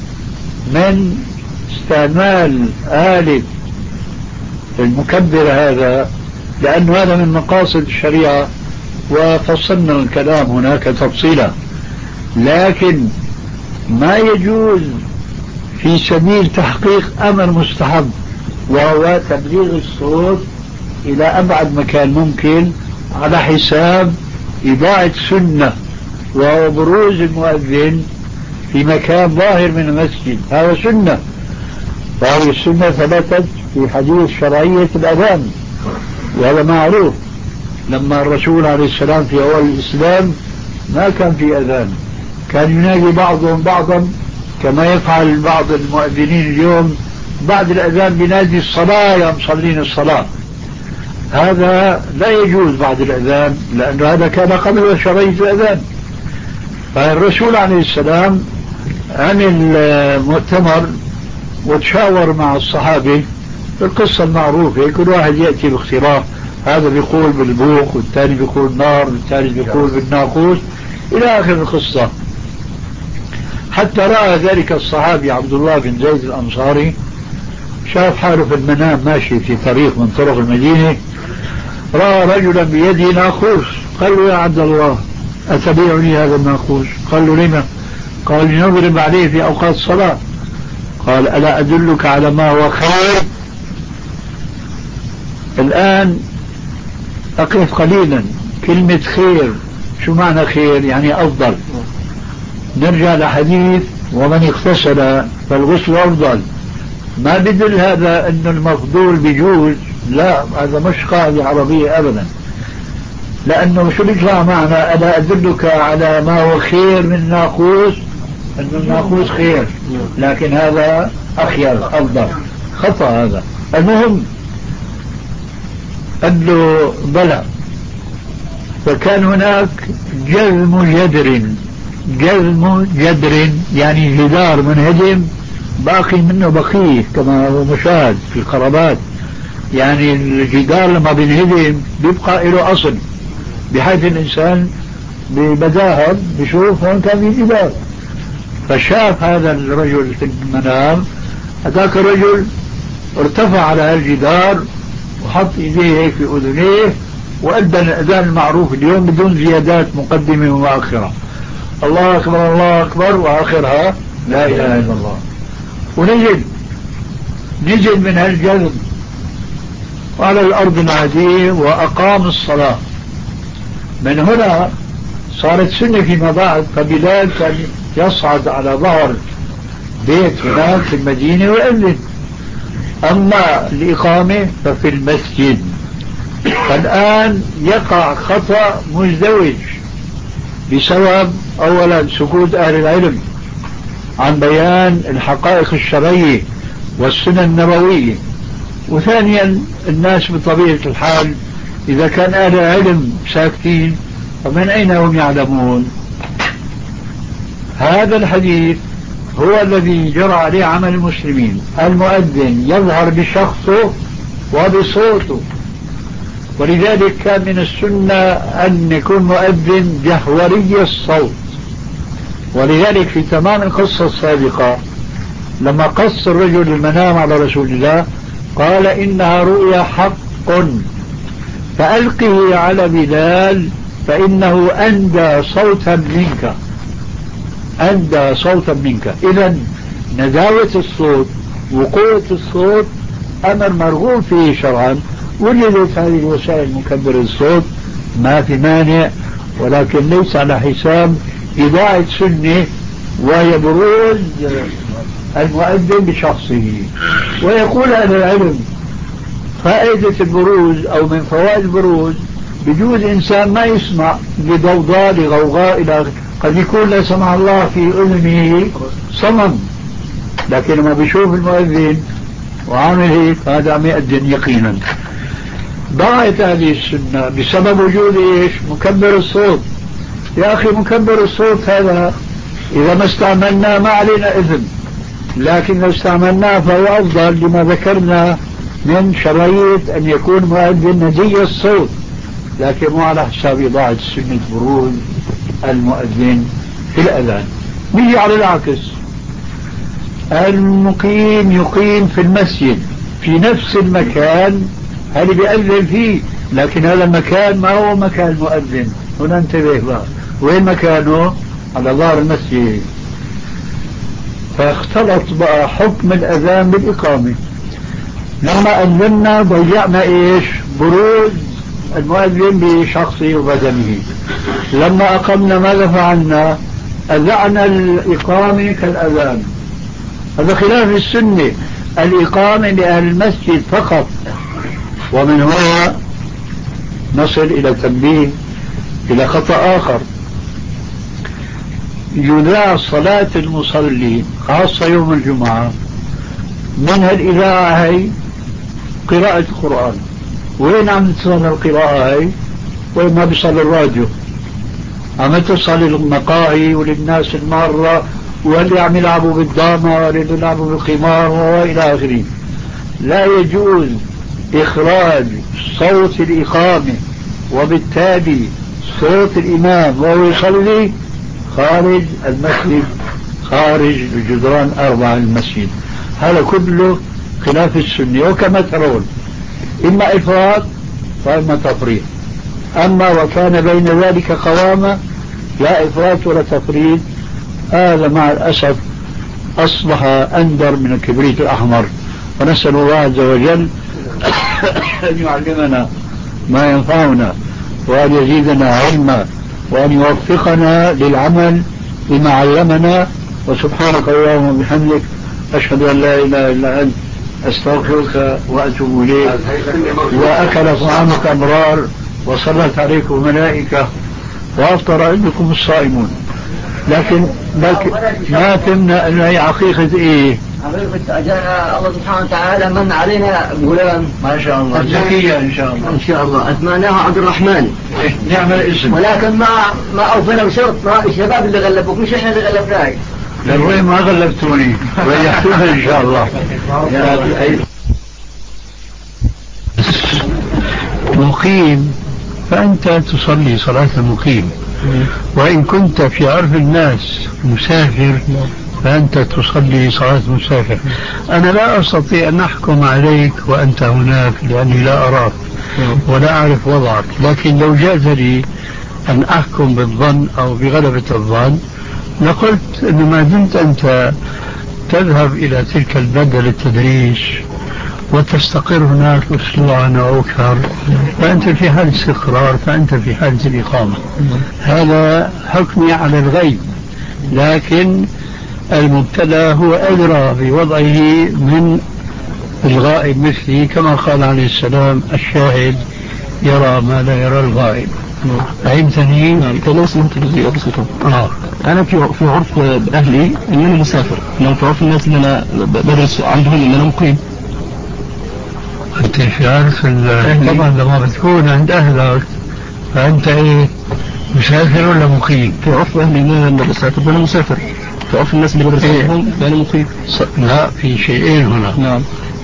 من استعمال آلة المكبر هذا، لأن هذا من مقاصد الشريعة وفصلنا الكلام هناك تفصيلا. لكن ما يجوز في سبيل تحقيق أمر مستحب، وهو تبليغ الصوت إلى أبعد مكان ممكن على حساب إضاعة سنة، وهو بروز المؤذن في مكان ظاهر من المسجد. هذا سنة، وهذه السنة ثبتت في حديث شرعية الأذان، وهذا معروف. لما الرسول عليه السلام في أول الإسلام ما كان في أذان، كان ينادي بعضهم بعضا كما يفعل بعض المؤذنين اليوم بعد الأذان بينادي الصلاة يا مصلين الصلاة. هذا لا يجوز بعد الأذان، لأن هذا كان قبل شرعية الأذان. فالرسول عليه السلام عمل مؤتمر وتشاور مع الصحابة في القصة المعروفة، كل واحد يأتي باختراع، هذا بيقول بالبوق والثاني بيقول نار والثالث بيقول بالناقوس إلى آخر القصة. حتى رأى ذلك الصحابي عبد الله بن زيد الأنصاري، شاف حاله في المنام ماشي في طريق من طرق المدينة، رأى رجلا بيده ناقوس، قال له يا عبد الله أتبيعني هذا الناقوس؟ قال له لما؟ قال نضرب عليه في أوقات الصلاة. قال ألا أدلك على ما هو خير؟ الآن أقف قليلا، كلمة خير شو معنى خير؟ يعني أفضل. نرجع لحديث ومن اغتسل فالغسل أفضل. ما بدل هذا أن المفضول بيجوز، لا، هذا مش قاعدة عربية أبدا. لأنه شو بيطلع معنا ألا أدلك على ما هو خير من الناقوس؟ أن الناقوس خير، لكن هذا أخير أفضل. خطأ هذا. المهم قال له بلى. فكان هناك جذم جدر، جذم جدر يعني جدار منهدم باقي منه بقيه كما هو مشاهد في القرابات. يعني الجدار لما بينهدم بيبقى له أصل، بحيث الإنسان ببداهة بيشوف هون كان في جدار. فشاف هذا الرجل في المنام، هذاك الرجل ارتفع على الجدار وحط ايديه هيك في اذنيه وادى الاذان المعروف اليوم بدون زيادات مقدمه ومؤخره، الله اكبر الله اكبر، واخرها لا اله الا الله. ونزل نزل من هالجذب على الارض العاديه واقام الصلاه. من هنا صارت سنه فيما بعد. فبلال كان يصعد على ظهر بيت هناك في المدينه ويؤذن. أما الإقامة ففي المسجد. فالآن يقع خطأ مزدوج بسبب أولا سكوت أهل العلم عن بيان الحقائق الشرعية والسنن النبوية، وثانيا الناس بطبيعة الحال إذا كان أهل العلم ساكتين فمن أين هم يعلمون؟ هذا الحديث هو الذي جرى عليه عمل المسلمين. المؤذن يظهر بشخصه وبصوته، ولذلك كان من السنة أن يكون مؤذن جهوري الصوت. ولذلك في تمام القصة السابقة لما قص الرجل المنام على رسول الله قال إنها رؤيا حق فألقه على بلال فإنه أندى صوتا منك، أندى صوتا منك. إذا نداوة الصوت وقوة الصوت أمر مرغوب فيه شرعا، وجدت هذه الوسائل مكبر الصوت ما في مانع، ولكن ليس على حساب إذاعة سنة وهي بروز المؤذن بشخصه. ويقول أهل العلم فائدة البروز أو من فوائد البروز بجوز إنسان ما يسمع لضوضاء لغوغاء إلى قد يكون لا سمح الله في أذنه صمم، لكن ما بيشوف المؤذن وعامل هيك هذا عم يأذن يقينا. ضاعت هذه السنة بسبب وجود إيش؟ مكبر الصوت. يا أخي مكبر الصوت هذا إذا ما استعملناه ما علينا إذن، لكن لو استعملناه فهو أفضل لما ذكرنا من شرعية أن يكون مؤذن ندي الصوت، لكن مو على حساب إضاعة سنة بروز المؤذن في الأذان. نيجي على العكس، المقيم يقيم في المسجد في نفس المكان اللي بيأذن فيه، لكن هذا المكان ما هو مكان المؤذن. هنا انتبه بقى، وين مكانه؟ على ظهر المسجد. فاختلط بقى حكم الأذان بالإقامة. لما أذنا ضيعنا إيش؟ بروز المؤذن بشخصه وبدنه. لما أقمنا ماذا فعلنا؟ أذعنا الإقامة كالأذان. هذا خلاف السنة، الإقامة لأهل المسجد فقط. ومن هنا نصل إلى تنبيه إلى خطأ آخر، يذاع صلاة المصلين خاصة يوم الجمعة منها الإذاعة هي قراءة القرآن. وين عم تصل القراءة هي؟ وين ما بيصل الراديو، عم تصل المقاهي وللناس المارة واللي عم يلعبوا بالدامة واللي يلعبوا بالقمار وإلى آخره. لا يجوز إخراج صوت الإقامة وبالتالي صوت الإمام وهو يصلي خارج المسجد، خارج الجدران أربعة المسجد. هذا كله خلاف السنة. وكما ترون إما إفراط وإما تفريط، أما وكان بين ذلك قوامة لا إفراط ولا تفريط، هذا مع الأسف أصبح أندر من الكبريت الأحمر. ونسأل الله عز وجل أن يعلمنا ما ينفعنا وأن يزيدنا علما وأن يوفقنا للعمل بما علمنا. وسبحانك اللهم وبحمدك أشهد أن لا إله إلا أنت أستغفرك وأتوب إليك. وأكل طعامك أبرار وصلت عليكم ملائكة وأفطر عندكم الصائمون. لكن لكن ما تمنع أن هي عقيقة إيه؟ حقيقة أجانا الله سبحانه وتعالى من علينا غلام ما شاء الله زكية إن شاء الله. إن شاء الله أسمعناه عبد الرحمن. نعم الاسم، ولكن ما ما أوفينا بشرط الشباب اللي غلبوك مش إحنا اللي غلبناك. للوين ما غلبتوني ريحتونا إن شاء الله. مقيم فأنت تصلي صلاة المقيم، وإن كنت في عرف الناس مسافر فأنت تصلي صلاة مسافر. أنا لا أستطيع أن أحكم عليك وأنت هناك لأني لا أراك ولا أعرف وضعك، لكن لو جاز لي أن أحكم بالظن أو بغلبة الظن لقلت أنه ما دمت أنت تذهب إلى تلك البلدة للتدريس وتستقر هناك أسبوعا أو أكثر فأنت في حال استقرار، فأنت في حالة الإقامة. هذا حكمي على الغيب، لكن المبتلى هو أدرى بوضعه من الغائب مثلي، كما قال عليه السلام الشاهد يرى ما لا يرى الغائب. فهمتني؟ نعم. كلام سمعت جزئية بسيطة. آه. أنا في في عرف أهلي إن أنا مسافر، إنما في عرف الناس اللي أنا بدرس عندهم إن أنا مقيم. أنت في عارف طبعا لما بتكون عند أهلك فأنت إيه، مسافر ولا مقيم؟ في عرف أهلي إن أنا مسافر فأنا مسافر، في عرف الناس اللي بدرس عندهم فأنا مقيم. لا، في شيئين هنا. نعم.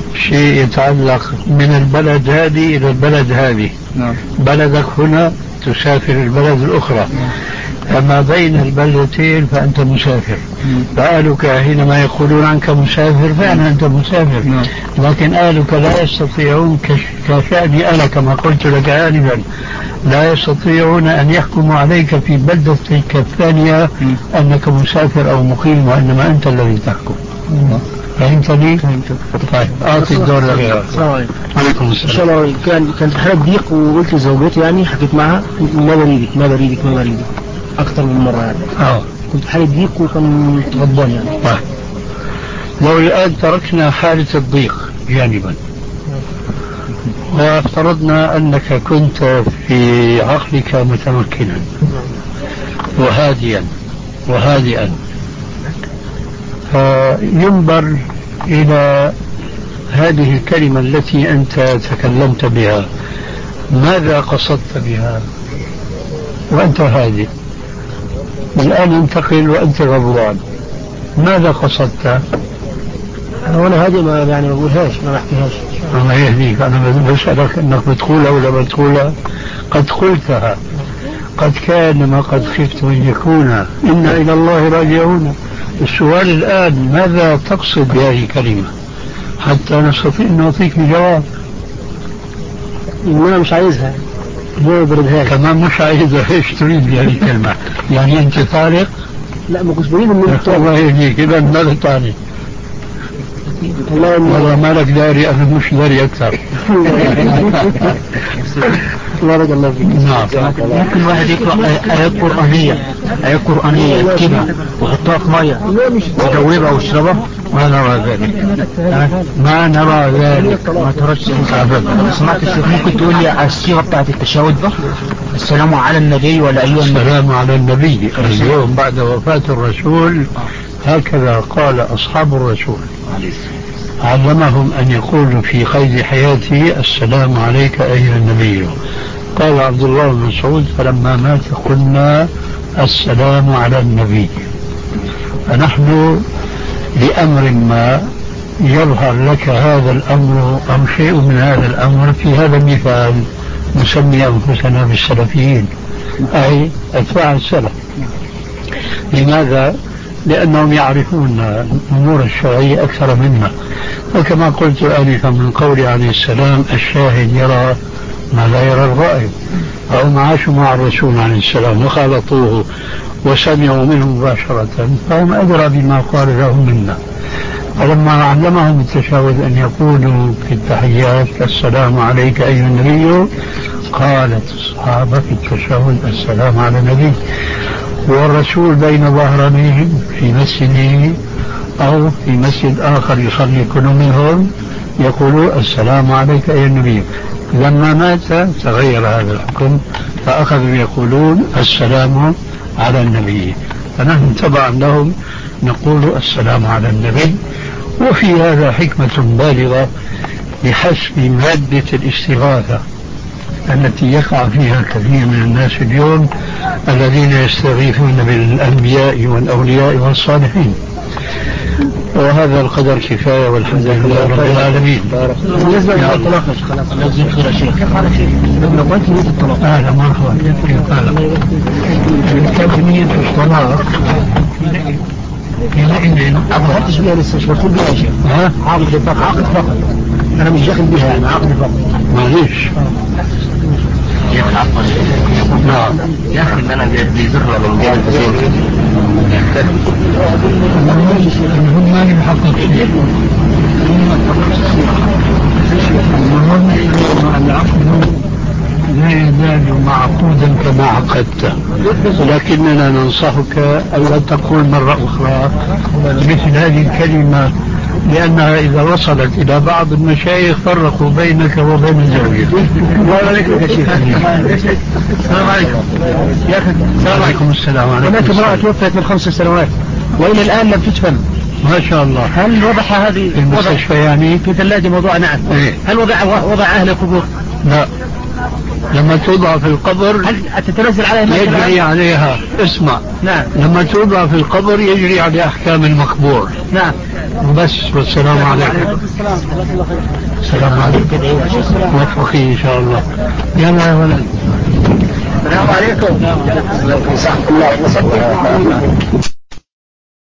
شيء يتعلق من البلد هذه إلى البلد هذه. نعم. بلدك هنا تسافر البلد الأخرى. نعم. أما بين البلدتين فأنت مسافر. فأهلك حينما يقولون عنك مسافر فعلا أنت مسافر. نعم. لكن أهلك لا يستطيعون كشأني أنا كما قلت لك آنفا لا يستطيعون أن يحكموا عليك في بلدتك الثانية أنك مسافر أو مقيم، وإنما أنت الذي تحكم. فهمتني؟ طيب أعطي الدور لغيرك. السلام عليكم. عليكم السلام. الله كان كانت حالة ضيق وقلت لزوجتي يعني حكيت معها ما بريدك ما بريدك ما بريدك أكثر من مرة يعني. اه كنت حالة ضيق وكان غضبان يعني. طيب لو الآن تركنا حالة الضيق جانبا وافترضنا أنك كنت في عقلك متمكنا وهاديا وهادئا، فينظر إلى هذه الكلمة التي أنت تكلمت بها، ماذا قصدت بها وأنت هادئ؟ الآن انتقل وأنت غضبان، ماذا قصدت؟ أنا هادئ ما يعني ما بقولهاش ما بحكيهاش. الله يهديك، أنا بسألك أنك بتقولها ولا بتقولها؟ قد قلتها، قد كان ما قد خفت أن يكون، إنا إلى الله راجعون. السؤال الآن ماذا تقصد بهذه الكلمة حتى نستطيع أن نعطيك جواب. أنا مش عايزها، ما بردها كمان مش عايزها. ايش تريد بهذه الكلمة؟ يعني أنت طارق؟ لا ما كنت بريد من الله يهديك، إذا ماذا تعني؟ والله ما لك داري، أنا مش داري أكثر. بارك الله فيك. نعم. ممكن واحد يقرأ آيات قرآنية آيات قرآنية يكتبها ويحطها في مية ويدوبها ويشربها؟ ما نرى ذلك، ما نرى ذلك. ما تركش أبدا. سمعت الشيخ ممكن تقول لي على الصيغة بتاعت التشهد ده؟ السلام على النبي ولا أيها النبي؟ السلام على النبي. اليوم بعد وفاة الرسول هكذا قال أصحاب الرسول، علمهم أن يقولوا في قيد حياته السلام عليك أيها النبي. قال عبد الله بن مسعود فلما مات قلنا السلام على النبي. فنحن لأمر ما يظهر لك هذا الأمر أو شيء من هذا الأمر في هذا المثال نسمي أنفسنا بالسلفيين، أي أتباع السلف. لماذا؟ لأنهم يعرفون الأمور الشرعية أكثر منا. وكما قلت آنفا من قول عليه السلام الشاهد يرى ما لا يرى الرائد، أو عاشوا مع الرسول عليه السلام وخالطوه وسمعوا منه مباشرة، فهم أدرى بما قال لهم منا. فلما علمهم التشهد أن يقولوا في التحيات السلام عليك أيها النبي، قالت الصحابة في التشهد السلام على النبي، والرسول بين ظهرانيهم في مسجده أو في مسجد آخر يصلي كل منهم يقولوا السلام عليك أيها النبي. لما مات تغير هذا الحكم فأخذوا يقولون السلام على النبي، فنحن تبعا لهم نقول السلام على النبي. وفي هذا حكمة بالغة بحسب مادة الاستغاثة التي يقع فيها كثير من الناس اليوم الذين يستغيثون بالأنبياء والأولياء والصالحين. وهذا القدر كفاية والحمد لله رب العالمين. بالنسبة للطلاق خلاص نجزم خير شيء. كيف حالك شيء؟ لو قلت نية الطلاق. أهلا مرحبا. كيف حالك؟ كانت نية الطلاق حينئذ ما أخذتش بها لسه، شو بدخل بها يا شيخ؟ ها؟ عقد فقط. عقد فقط. أنا مش داخل بها يعني عقد فقط. معليش. شيخ عفوا. نعم. يا أخي أنا بيزرنا من جانب الحسين. هم ما يحقق شيء. المهم العقد لا يزال معقودا كما عقدته، لكننا ننصحك ألا تقول مرة أخرى مثل هذه الكلمة، لأنها إذا وصلت إلى بعض المشايخ فرقوا بينك وبين زوجك. الله عليكم يا شيخ. السلام عليكم يا أخي. السلام عليكم. السلام عليكم. هناك امرأة توفت من خمس سنوات وإلى الآن لم تدفن. ما شاء الله. هل وضعها هذه في المستشفى يعني في ثلاجة موضوع؟ نعم. إيه؟ هل وضع وضع أهل قبور؟ لا. لما توضع في القبر هل تتنزل عليها يجري عليها اسمع نعم لما توضع في القبر يجري على أحكام المقبور. نعم وبس. والسلام عليكم. السلام عليكم. موفقين إن شاء الله. يلا يا ولد. السلام عليكم. الله